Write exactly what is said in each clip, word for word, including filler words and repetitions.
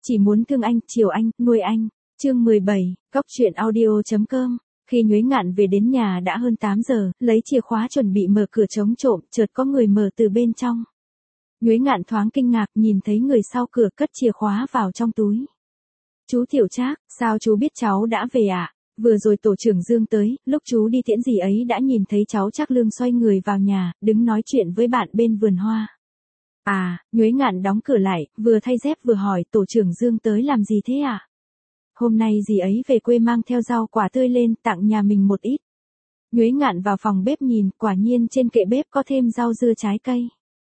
Chỉ muốn thương anh, chiều anh, nuôi anh. Chương mười bảy, Cóc truyện audio.com. Khi Nhuế Ngạn về đến nhà đã hơn tám giờ, lấy chìa khóa chuẩn bị mở cửa chống trộm, chợt có người mở từ bên trong. Nhuế Ngạn thoáng kinh ngạc, nhìn thấy người sau cửa cất chìa khóa vào trong túi. Chú Tiểu Trác, sao chú biết cháu đã về ạ? À? Vừa rồi tổ trưởng Dương tới, lúc chú đi tiễn dì ấy đã nhìn thấy cháu Trác Lương xoay người vào nhà, đứng nói chuyện với bạn bên vườn hoa. À, Nhuế Ngạn đóng cửa lại, vừa thay dép vừa hỏi tổ trưởng Dương tới làm gì thế ạ? À? Hôm nay dì ấy về quê mang theo rau quả tươi lên tặng nhà mình một ít. Nhuế Ngạn vào phòng bếp nhìn, quả nhiên trên kệ bếp có thêm rau dưa trái cây.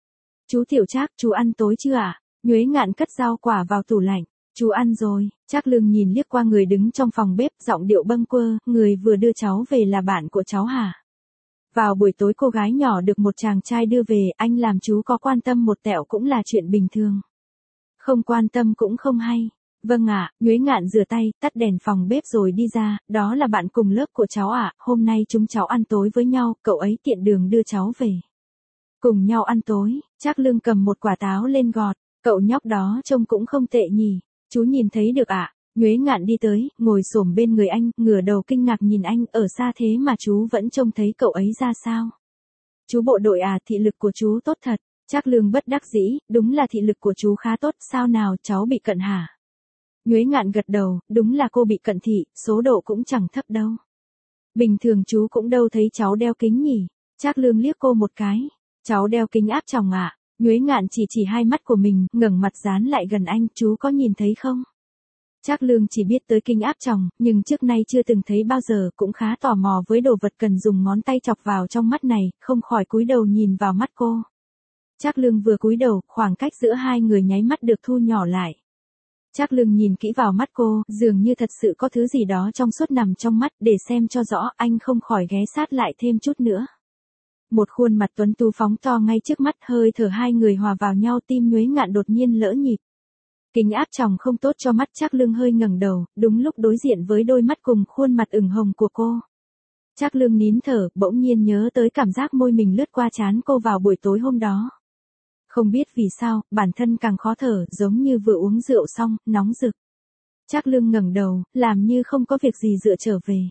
Chú Tiểu Trác, chú ăn tối chưa ạ? À? Nhuế Ngạn cất rau quả vào tủ lạnh. Chú ăn rồi. Trác Lương nhìn liếc qua người đứng trong phòng bếp, giọng điệu bâng quơ, người vừa đưa cháu về là bạn của cháu hả? Vào buổi tối cô gái nhỏ được một chàng trai đưa về, anh làm chú có quan tâm một tẹo cũng là chuyện bình thường. Không quan tâm cũng không hay. Vâng ạ, à, Nhuế Ngạn rửa tay, tắt đèn phòng bếp rồi đi ra, đó là bạn cùng lớp của cháu ạ, à, hôm nay chúng cháu ăn tối với nhau, cậu ấy tiện đường đưa cháu về. Cùng nhau ăn tối, Trác Lương cầm một quả táo lên gọt, cậu nhóc đó trông cũng không tệ nhỉ, chú nhìn thấy được ạ. À? Nhuế Ngạn đi tới, ngồi xổm bên người anh, ngửa đầu kinh ngạc nhìn anh, ở xa thế mà chú vẫn trông thấy cậu ấy ra sao? Chú bộ đội à, thị lực của chú tốt thật. Trác Lương bất đắc dĩ, đúng là thị lực của chú khá tốt, sao nào cháu bị cận hả? Nhuế Ngạn gật đầu, đúng là cô bị cận thị, số độ cũng chẳng thấp đâu. Bình thường chú cũng đâu thấy cháu đeo kính nhỉ? Trác Lương liếc cô một cái. Cháu đeo kính áp tròng ạ. À? Nhuế Ngạn chỉ chỉ hai mắt của mình, ngẩng mặt dán lại gần anh, chú có nhìn thấy không? Trác Lương chỉ biết tới kính áp tròng, nhưng trước nay chưa từng thấy bao giờ, cũng khá tò mò với đồ vật cần dùng ngón tay chọc vào trong mắt này, không khỏi cúi đầu nhìn vào mắt cô. Trác Lương vừa cúi đầu, khoảng cách giữa hai người nháy mắt được thu nhỏ lại. Trác Lương nhìn kỹ vào mắt cô, dường như thật sự có thứ gì đó trong suốt nằm trong mắt, để xem cho rõ, anh không khỏi ghé sát lại thêm chút nữa. Một khuôn mặt tuấn tú phóng to ngay trước mắt, hơi thở hai người hòa vào nhau, tim Nhuế Ngạn đột nhiên lỡ nhịp. Kính áp tròng không tốt cho mắt. Trác Lương hơi ngẩng đầu, đúng lúc đối diện với đôi mắt cùng khuôn mặt ửng hồng của cô. Trác Lương nín thở, bỗng nhiên nhớ tới cảm giác môi mình lướt qua trán cô vào buổi tối hôm đó. Không biết vì sao, bản thân càng khó thở, giống như vừa uống rượu xong, nóng rực. Trác Lương ngẩng đầu, làm như không có việc gì dựa trở về.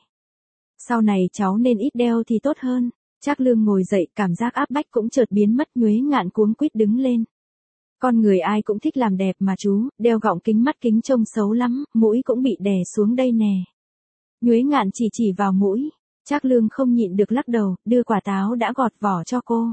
Sau này cháu nên ít đeo thì tốt hơn. Trác Lương ngồi dậy, cảm giác áp bách cũng chợt biến mất. Nhuế Ngạn cuống quýt đứng lên. Con người ai cũng thích làm đẹp mà chú, đeo gọng kính mắt kính trông xấu lắm, mũi cũng bị đè xuống đây nè. Nhuế Ngạn chỉ chỉ vào mũi. Trác Lương không nhịn được lắc đầu, đưa quả táo đã gọt vỏ cho cô.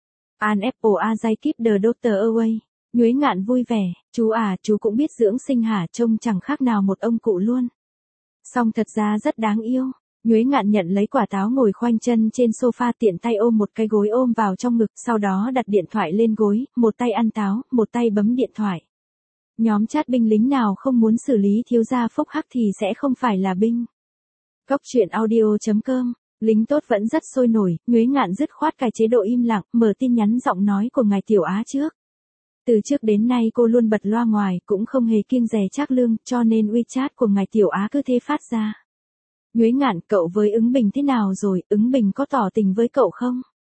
An apple a dai keep the doctor away. Nhuế Ngạn vui vẻ, chú à, chú cũng biết dưỡng sinh hả, trông chẳng khác nào một ông cụ luôn. Song thật ra rất đáng yêu. Nhuế Ngạn nhận lấy quả táo, ngồi khoanh chân trên sofa, tiện tay ôm một cái gối ôm vào trong ngực, sau đó đặt điện thoại lên gối, một tay ăn táo, một tay bấm điện thoại. Nhóm chat binh lính nào không muốn xử lý thiếu gia phúc hắc thì sẽ không phải là binh. Cóc truyện audio.com. Lính tốt vẫn rất sôi nổi, Nhuế Ngạn dứt khoát cài chế độ im lặng, mở tin nhắn giọng nói của ngài Tiểu Á trước. Từ trước đến nay cô luôn bật loa ngoài, cũng không hề kiêng dè Trác Lương, cho nên WeChat của ngài Tiểu Á cứ thế phát ra. Nhuế Ngạn, cậu với Ứng Bình thế nào rồi, Ứng Bình có tỏ tình với cậu không?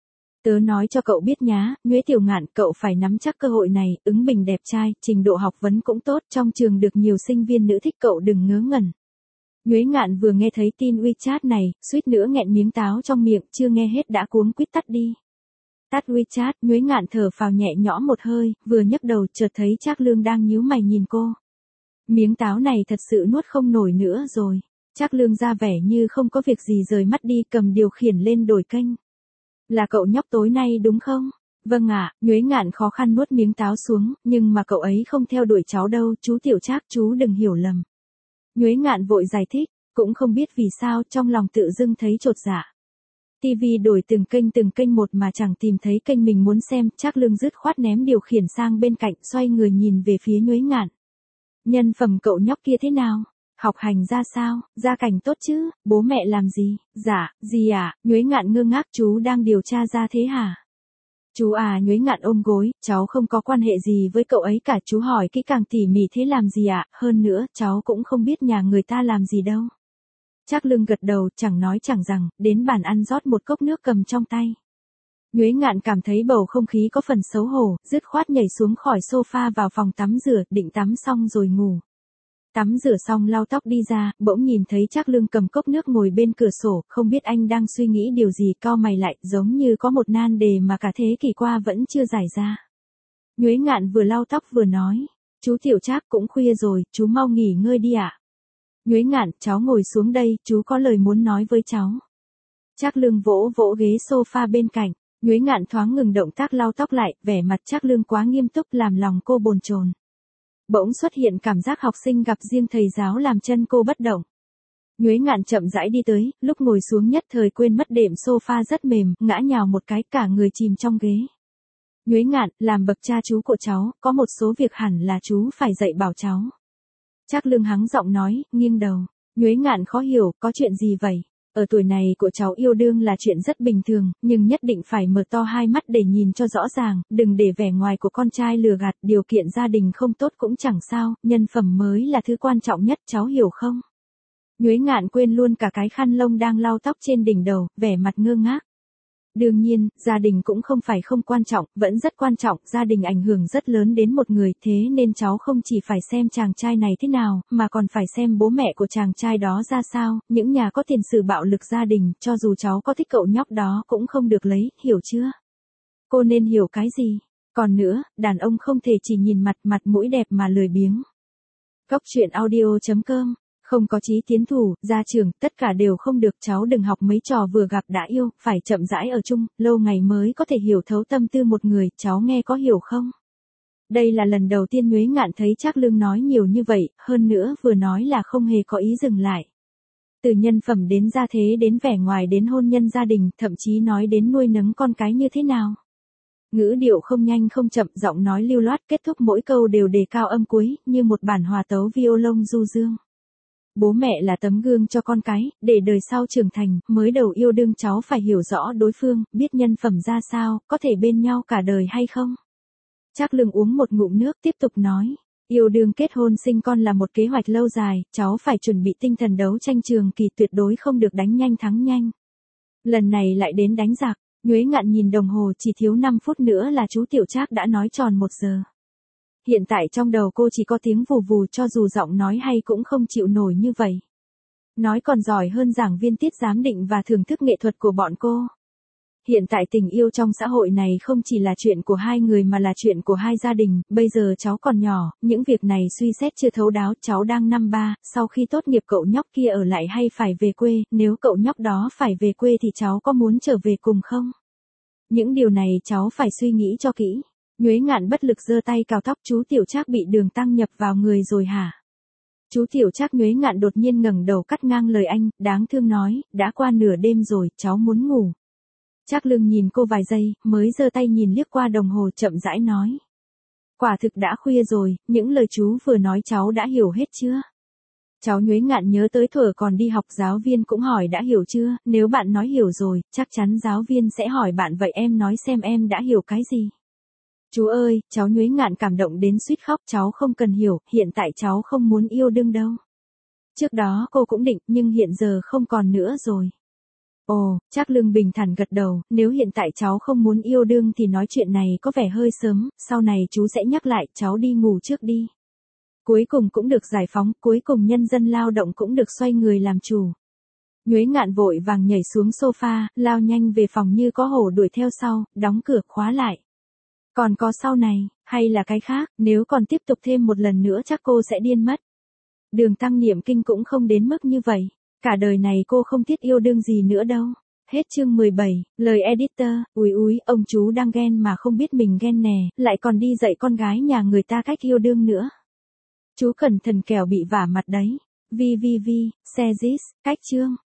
Tớ nói cho cậu biết nhá, Nhuế Tiểu Ngạn, cậu phải nắm chắc cơ hội này, Ứng Bình đẹp trai, trình độ học vấn cũng tốt, trong trường được nhiều sinh viên nữ thích, cậu đừng ngớ ngẩn. Nhuế Ngạn vừa nghe thấy tin WeChat này, suýt nữa nghẹn miếng táo trong miệng, chưa nghe hết đã cuống quýt tắt đi. Tắt WeChat, Nhuế Ngạn thở phào nhẹ nhõm một hơi, vừa nhấc đầu chợt thấy Trác Lương đang nhíu mày nhìn cô. Miếng táo này thật sự nuốt không nổi nữa rồi. Trác Lương ra vẻ như không có việc gì, rời mắt đi, cầm điều khiển lên đổi kênh. Là cậu nhóc tối nay đúng không? Vâng ạ. À, Nhuế Ngạn khó khăn nuốt miếng táo xuống, nhưng mà cậu ấy không theo đuổi cháu đâu, chú Tiểu Trác, chú đừng hiểu lầm. Nhuế Ngạn vội giải thích, cũng không biết vì sao, trong lòng tự dưng thấy chột dạ. ti vi đổi từng kênh từng kênh một mà chẳng tìm thấy kênh mình muốn xem. Trác Lương dứt khoát ném điều khiển sang bên cạnh, xoay người nhìn về phía Nhuế Ngạn. Nhân phẩm cậu nhóc kia thế nào? Học hành ra sao, gia cảnh tốt chứ, bố mẹ làm gì? Dạ, gì à? Nhuế Ngạn ngơ ngác, chú đang điều tra ra thế hả? Chú à, Nhuế Ngạn ôm gối, cháu không có quan hệ gì với cậu ấy cả, chú hỏi kỹ càng tỉ mỉ thế làm gì ạ? À? Hơn nữa, cháu cũng không biết nhà người ta làm gì đâu. Trác Lương gật đầu, chẳng nói chẳng rằng, đến bàn ăn rót một cốc nước cầm trong tay. Nhuế Ngạn cảm thấy bầu không khí có phần xấu hổ, dứt khoát nhảy xuống khỏi sofa vào phòng tắm rửa, định tắm xong rồi ngủ. Tắm rửa xong lau tóc đi ra, bỗng nhìn thấy Trác Lương cầm cốc nước ngồi bên cửa sổ, không biết anh đang suy nghĩ điều gì, cau mày lại, giống như có một nan đề mà cả thế kỷ qua vẫn chưa giải ra. Nhuế Ngạn vừa lau tóc vừa nói, chú Tiểu Trác cũng khuya rồi, chú mau nghỉ ngơi đi ạ. Nhuế Ngạn, cháu ngồi xuống đây, chú có lời muốn nói với cháu. Trác Lương vỗ vỗ ghế sofa bên cạnh, Nhuế Ngạn thoáng ngừng động tác lau tóc lại, vẻ mặt Trác Lương quá nghiêm túc làm lòng cô bồn chồn. Bỗng xuất hiện cảm giác học sinh gặp riêng thầy giáo làm chân cô bất động. Nhuế Ngạn chậm rãi đi tới, lúc ngồi xuống nhất thời quên mất đệm sofa rất mềm, ngã nhào một cái cả người chìm trong ghế. Nhuế Ngạn, làm bậc cha chú của cháu, có một số việc hẳn là chú phải dạy bảo cháu. Trác Lương hắng giọng nói, nghiêng đầu. Nhuế Ngạn khó hiểu, có chuyện gì vậy? Ở tuổi này của cháu yêu đương là chuyện rất bình thường, nhưng nhất định phải mở to hai mắt để nhìn cho rõ ràng, đừng để vẻ ngoài của con trai lừa gạt, điều kiện gia đình không tốt cũng chẳng sao, nhân phẩm mới là thứ quan trọng nhất, cháu hiểu không? Nhuế Ngạn quên luôn cả cái khăn lông đang lau tóc trên đỉnh đầu, vẻ mặt ngơ ngác. Đương nhiên, gia đình cũng không phải không quan trọng, vẫn rất quan trọng, gia đình ảnh hưởng rất lớn đến một người, thế nên cháu không chỉ phải xem chàng trai này thế nào, mà còn phải xem bố mẹ của chàng trai đó ra sao, những nhà có tiền sử bạo lực gia đình, cho dù cháu có thích cậu nhóc đó cũng không được lấy, hiểu chưa? Cô nên hiểu cái gì? Còn nữa, đàn ông không thể chỉ nhìn mặt mặt mũi đẹp mà lười biếng. Góc truyện audio chấm com Không có chí tiến thủ, ra trường, tất cả đều không được, cháu đừng học mấy trò vừa gặp đã yêu, phải chậm rãi ở chung, lâu ngày mới có thể hiểu thấu tâm tư một người, cháu nghe có hiểu không? Đây là lần đầu tiên Nhuế Ngạn thấy Trác Lương nói nhiều như vậy, hơn nữa vừa nói là không hề có ý dừng lại. Từ nhân phẩm đến gia thế đến vẻ ngoài đến hôn nhân gia đình, thậm chí nói đến nuôi nấng con cái như thế nào. Ngữ điệu không nhanh không chậm, giọng nói lưu loát, kết thúc mỗi câu đều đề cao âm cuối, như một bản hòa tấu violon du dương. Bố mẹ là tấm gương cho con cái, để đời sau trưởng thành, mới đầu yêu đương cháu phải hiểu rõ đối phương, biết nhân phẩm ra sao, có thể bên nhau cả đời hay không. Trác Lương uống một ngụm nước tiếp tục nói, yêu đương kết hôn sinh con là một kế hoạch lâu dài, cháu phải chuẩn bị tinh thần đấu tranh trường kỳ, tuyệt đối không được đánh nhanh thắng nhanh. Lần này lại đến đánh giặc, Nhuế Ngạn nhìn đồng hồ, chỉ thiếu năm phút nữa là chú Tiểu Trác đã nói tròn một giờ. Hiện tại trong đầu cô chỉ có tiếng vù vù, cho dù giọng nói hay cũng không chịu nổi như vậy. Nói còn giỏi hơn giảng viên tiết giám định và thưởng thức nghệ thuật của bọn cô. Hiện tại tình yêu trong xã hội này không chỉ là chuyện của hai người mà là chuyện của hai gia đình, bây giờ cháu còn nhỏ, những việc này suy xét chưa thấu đáo, cháu đang năm ba, sau khi tốt nghiệp cậu nhóc kia ở lại hay phải về quê, nếu cậu nhóc đó phải về quê thì cháu có muốn trở về cùng không? Những điều này cháu phải suy nghĩ cho kỹ. Nhuế Ngạn bất lực giơ tay cào tóc, chú Tiểu Trác bị đường tăng nhập vào người rồi hả? Chú Tiểu Trác. Nhuế Ngạn đột nhiên ngẩng đầu cắt ngang lời anh, đáng thương nói, đã qua nửa đêm rồi, cháu muốn ngủ. Trác Lương nhìn cô vài giây, mới giơ tay nhìn liếc qua đồng hồ chậm rãi nói. Quả thực đã khuya rồi, những lời chú vừa nói cháu đã hiểu hết chưa? Cháu. Nhuế Ngạn nhớ tới thuở còn đi học giáo viên cũng hỏi đã hiểu chưa, nếu bạn nói hiểu rồi, chắc chắn giáo viên sẽ hỏi bạn vậy em nói xem em đã hiểu cái gì. Chú ơi, cháu. Nhuế Ngạn cảm động đến suýt khóc, cháu không cần hiểu, hiện tại cháu không muốn yêu đương đâu. Trước đó cô cũng định, nhưng hiện giờ không còn nữa rồi. Ồ, Trác Lương bình thản gật đầu, nếu hiện tại cháu không muốn yêu đương thì nói chuyện này có vẻ hơi sớm, sau này chú sẽ nhắc lại, cháu đi ngủ trước đi. Cuối cùng cũng được giải phóng, cuối cùng nhân dân lao động cũng được xoay người làm chủ. Nhuế Ngạn vội vàng nhảy xuống sofa, lao nhanh về phòng như có hổ đuổi theo sau, đóng cửa khóa lại. Còn có sau này, hay là cái khác, nếu còn tiếp tục thêm một lần nữa chắc cô sẽ điên mất. Đường tăng niệm kinh cũng không đến mức như vậy, cả đời này cô không thiết yêu đương gì nữa đâu. Hết chương mười bảy, lời editor, úi úi, ông chú đang ghen mà không biết mình ghen nè, lại còn đi dạy con gái nhà người ta cách yêu đương nữa. Chú cẩn thận kẻo bị vả mặt đấy. Vi vi vi, xe zis, cách chương.